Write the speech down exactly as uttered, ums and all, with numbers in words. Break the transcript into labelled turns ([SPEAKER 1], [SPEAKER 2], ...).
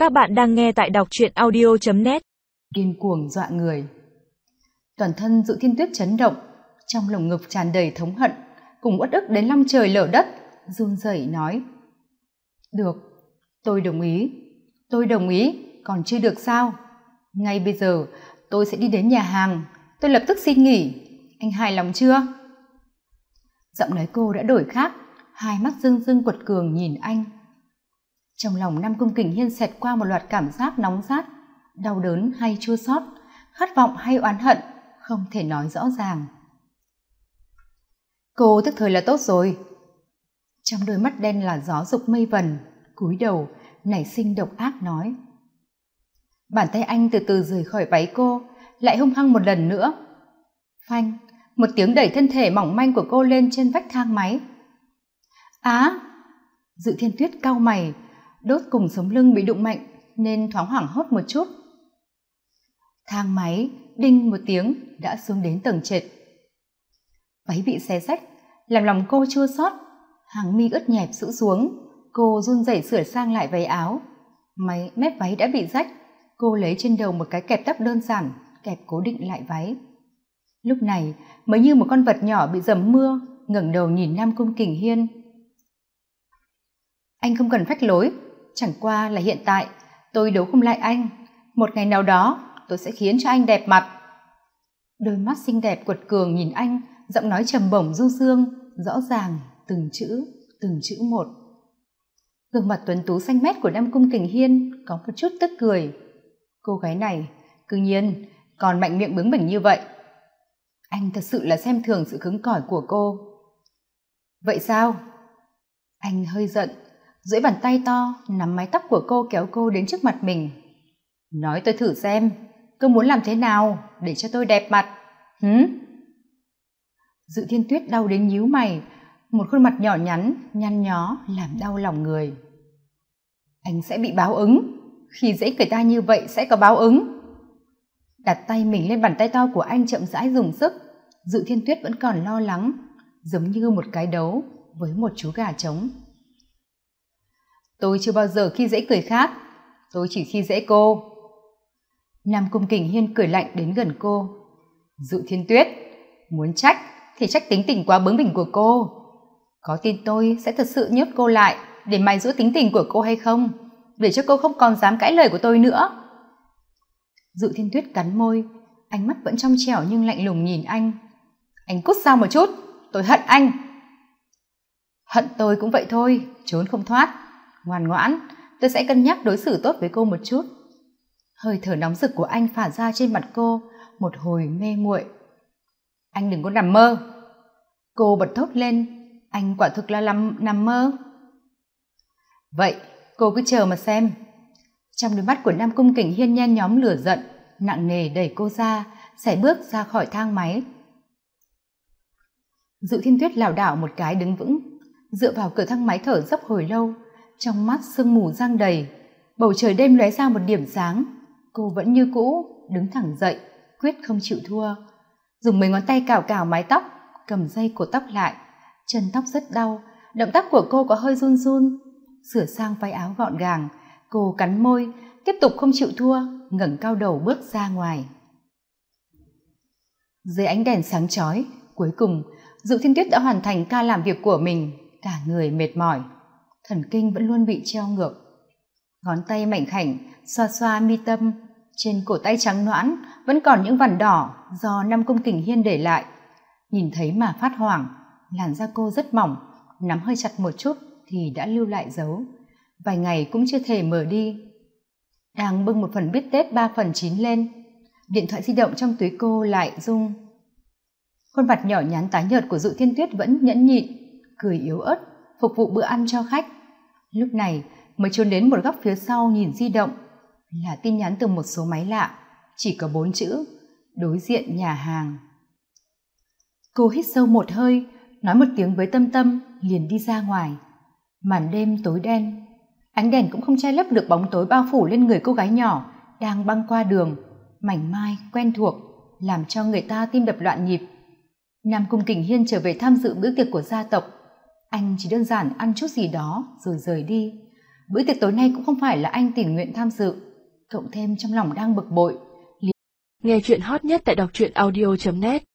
[SPEAKER 1] Các bạn đang nghe tại đọc truyện audio chấm net.
[SPEAKER 2] Điên cuồng dọa người. Toàn thân Dụ Thiên Tuyết chấn động, trong lồng ngực tràn đầy thống hận, cùng uất ức đến long trời lở đất, run rẩy nói: "Được, tôi đồng ý, tôi đồng ý, còn chưa được sao? Ngay bây giờ tôi sẽ đi đến nhà hàng, tôi lập tức xin nghỉ, anh hài lòng chưa?" Giọng nói cô đã đổi khác, hai mắt rưng rưng quật cường nhìn anh. Trong lòng Nam Cung Kình Hiên xẹt qua một loạt cảm giác nóng rát, đau đớn hay chua xót, khát vọng hay oán hận, không thể nói rõ ràng. Cô tức thời là tốt rồi. Trong đôi mắt đen là gió dục mây vần, cúi đầu nảy sinh độc ác nói. Bàn tay anh từ từ rời khỏi váy cô, lại hung hăng một lần nữa. Phanh, một tiếng đẩy thân thể mỏng manh của cô lên trên vách thang máy. Á! Dự Thiên Tuyết cau mày, đốt cùng sống lưng bị đụng mạnh nên thoáng hoảng hốt một chút. Thang máy đinh một tiếng đã xuống đến tầng trệt. Váy bị xé rách, làm lòng cô chua xót, hàng mi ướt nhẹp rũ xuống, cô run rẩy sửa sang lại váy áo. Máy mép váy đã bị rách, cô lấy trên đầu một cái kẹp tóc đơn giản, kẹp cố định lại váy. Lúc này mới như một con vật nhỏ bị dầm mưa, ngẩng đầu nhìn Nam Cung Kình Hiên. Anh không cần phách lối, chẳng qua là hiện tại tôi đấu không lại anh, một ngày nào đó tôi sẽ khiến cho anh đẹp mặt. Đôi mắt xinh đẹp quật cường nhìn anh, giọng nói trầm bổng du dương, rõ ràng từng chữ từng chữ một. Gương mặt tuấn tú xanh mét của Nam Cung Kình Hiên có một chút tức cười. Cô gái này cư nhiên còn mạnh miệng bướng bỉnh như vậy. Anh thật sự là xem thường sự cứng cỏi của cô. Vậy sao? Anh hơi giận, duỗi bàn tay to nắm mái tóc của cô, kéo cô đến trước mặt mình. Nói tôi thử xem, cô muốn làm thế nào để cho tôi đẹp mặt? Hứ? Dự Thiên Tuyết đau đến nhíu mày, một khuôn mặt nhỏ nhắn nhăn nhó làm đau lòng người. Anh sẽ bị báo ứng, khi dễ người ta như vậy sẽ có báo ứng. Đặt tay mình lên bàn tay to của anh, chậm rãi dùng sức. Dự Thiên Tuyết vẫn còn lo lắng, giống như một cái đấu với một chú gà trống. Tôi chưa bao giờ khi dễ người khác, tôi chỉ khi dễ cô. Nam Cung Kình Hiên cười lạnh đến gần cô. Dự Thiên Tuyết, muốn trách thì trách tính tình quá bướng bỉnh của cô. Có tin tôi sẽ thật sự nhốt cô lại để mài giũa tính tình của cô hay không, để cho cô không còn dám cãi lời của tôi nữa? Dự Thiên Tuyết cắn môi, ánh mắt vẫn trong trẻo nhưng lạnh lùng nhìn anh. Anh cút xa một chút, tôi hận anh. Hận tôi cũng vậy thôi, trốn không thoát. Ngoan ngoãn, tôi sẽ cân nhắc đối xử tốt với cô một chút. Hơi thở nóng rực của anh phả ra trên mặt cô, một hồi mê muội. Anh đừng có nằm mơ. Cô bật thốt lên, anh quả thực là nằm, nằm mơ. Vậy cô cứ chờ mà xem. Trong đôi mắt của Nam Cung Kình Hiên nhen nhóm lửa giận, nặng nề đẩy cô ra, sải bước ra khỏi thang máy. Dự Thiên Tuyết lảo đảo một cái đứng vững, dựa vào cửa thang máy thở dốc hồi lâu, trong mắt sương mù giăng đầy, bầu trời đêm lóe ra một điểm sáng. Cô vẫn như cũ đứng thẳng dậy, quyết không chịu thua, dùng mấy ngón tay cào cào mái tóc, cầm dây cột tóc lại. Chân tóc rất đau, động tác của cô có hơi run run. Sửa sang váy áo gọn gàng, cô cắn môi, tiếp tục không chịu thua, ngẩng cao đầu bước ra ngoài. Dưới ánh đèn sáng chói, cuối cùng Dự Thiên Tuyết đã hoàn thành ca làm việc của mình, cả người mệt mỏi, thần kinh vẫn luôn bị treo ngược. Ngón tay mảnh khảnh xoa xoa mi tâm, trên cổ tay trắng nõn vẫn còn những vằn đỏ do Nam Cung Kình Hiên để lại. Nhìn thấy mà phát hoảng, làn da cô rất mỏng, nắm hơi chặt một chút thì đã lưu lại dấu, vài ngày cũng chưa thể mở đi. Đang bưng một phần bít tết ba phần chín lên, điện thoại di động trong túi cô lại rung. Khuôn mặt nhỏ nhắn tái nhợt của Dự Thiên Tuyết vẫn nhẫn nhịn, cười yếu ớt phục vụ bữa ăn cho khách. Lúc này mới trốn đến một góc phía sau nhìn di động, là tin nhắn từ một số máy lạ, chỉ có bốn chữ: đối diện nhà hàng. Cô hít sâu một hơi, nói một tiếng với Tâm Tâm, liền đi ra ngoài. Màn đêm tối đen, ánh đèn cũng không che lấp được bóng tối bao phủ lên người cô gái nhỏ đang băng qua đường, mảnh mai quen thuộc, làm cho người ta tim đập loạn nhịp. Nam Cung Kình Hiên trở về tham dự bữa tiệc của gia tộc. Anh chỉ đơn giản ăn chút gì đó rồi rời đi. bữa tiệc tối nay cũng không phải là anh tình nguyện tham dự, cộng thêm trong lòng đang bực bội.
[SPEAKER 1] Nghe chuyện hot nhất tại đọc truyện audio chấm net.